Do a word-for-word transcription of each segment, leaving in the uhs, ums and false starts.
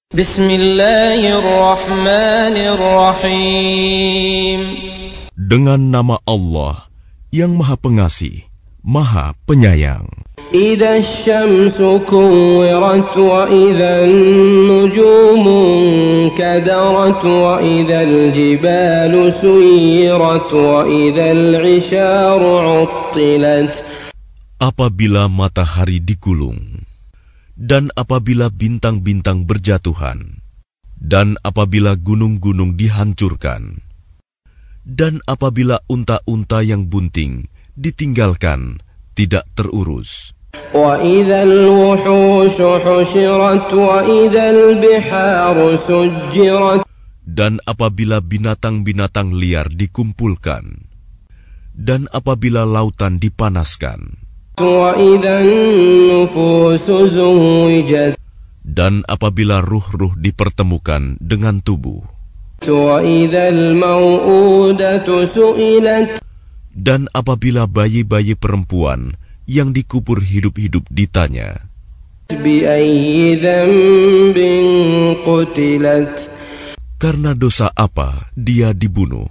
Bismillahirrahmanirrahim. Dengan nama Allah yang Maha Pengasih, Maha Penyayang. Idza asy-syamsu kuwirat wa idzan nujumu kadarat wa idzal jibalu suyirat wa idzal 'isharu 'uttilat. Apabila matahari digulung, dan apabila bintang-bintang berjatuhan, dan apabila gunung-gunung dihancurkan, dan apabila unta-unta yang bunting ditinggalkan, tidak terurus, dan apabila binatang-binatang liar dikumpulkan, dan apabila lautan dipanaskan, dan apabila ruh-ruh dipertemukan dengan tubuh, dan apabila bayi-bayi perempuan yang dikubur hidup-hidup ditanya, karena dosa apa dia dibunuh,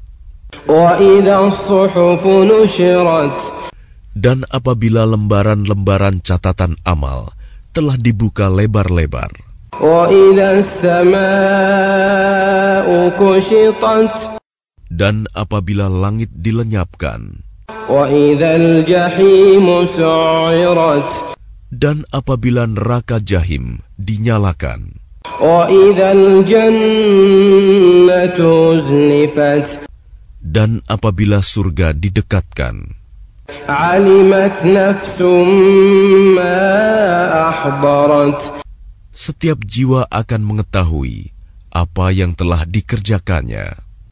dan apabila lembaran-lembaran catatan amal telah dibuka lebar-lebar, dan apabila langit dilenyapkan, dan apabila neraka jahim dinyalakan, dan apabila surga didekatkan, setiap jiwa akan mengetahui apa yang telah dikerjakannya.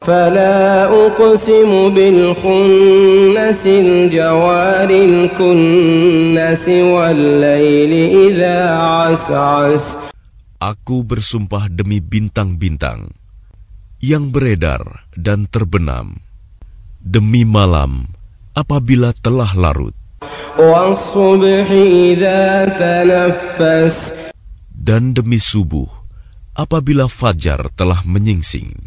Aku bersumpah demi bintang-bintang yang beredar dan terbenam, demi malam apabila telah larut, dan demi subuh apabila fajar telah menyingsing.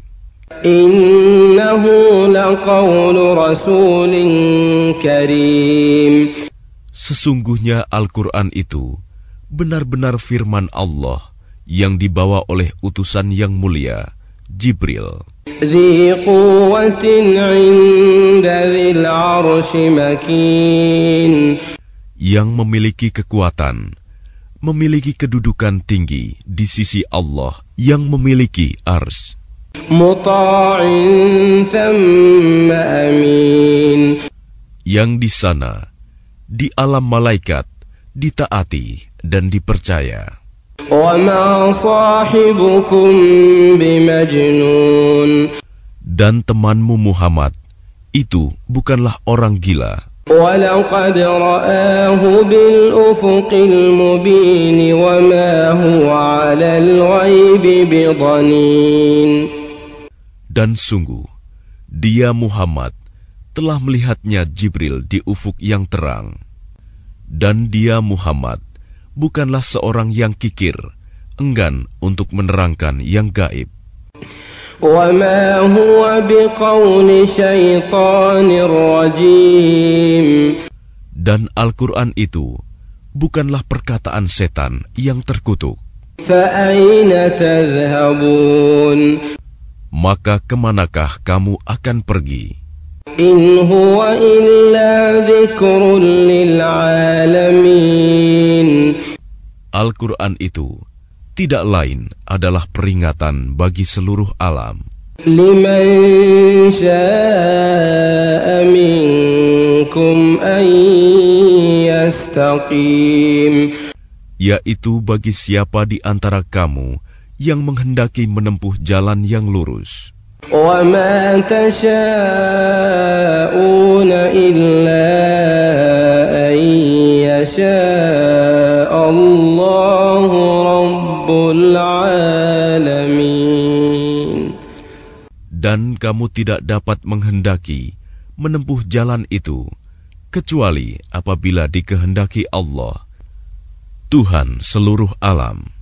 Sesungguhnya Al-Quran itu benar-benar firman Allah yang dibawa oleh utusan yang mulia, Jibril, yang memiliki kekuatan, memiliki kedudukan tinggi di sisi Allah yang memiliki ars, yang di sana, di alam malaikat, ditaati dan dipercaya. Dan temanmu Muhammad itu bukanlah orang gila. Dan sungguh, dia Muhammad telah melihatnya Jibril di ufuk yang terang. Dan dia Muhammad bukanlah seorang yang kikir, enggan untuk menerangkan yang gaib. Dan Al-Quran itu bukanlah perkataan setan yang terkutuk. Maka kemanakah kamu akan pergi? In huwa illa dzikrun lil alamin. Al-Quran itu tidak lain adalah peringatan bagi seluruh alam. Liman syaa'a minkum an yastaqim. Yaitu bagi siapa di antara kamu yang menghendaki menempuh jalan yang lurus. وَمَا تَشَاءُونَ إِلَّا أَن يَشَاءَ اللَّهُ رَبُّ الْعَالَمِينَ. Dan kamu tidak dapat menghendaki menempuh jalan itu kecuali apabila dikehendaki Allah, Tuhan seluruh alam.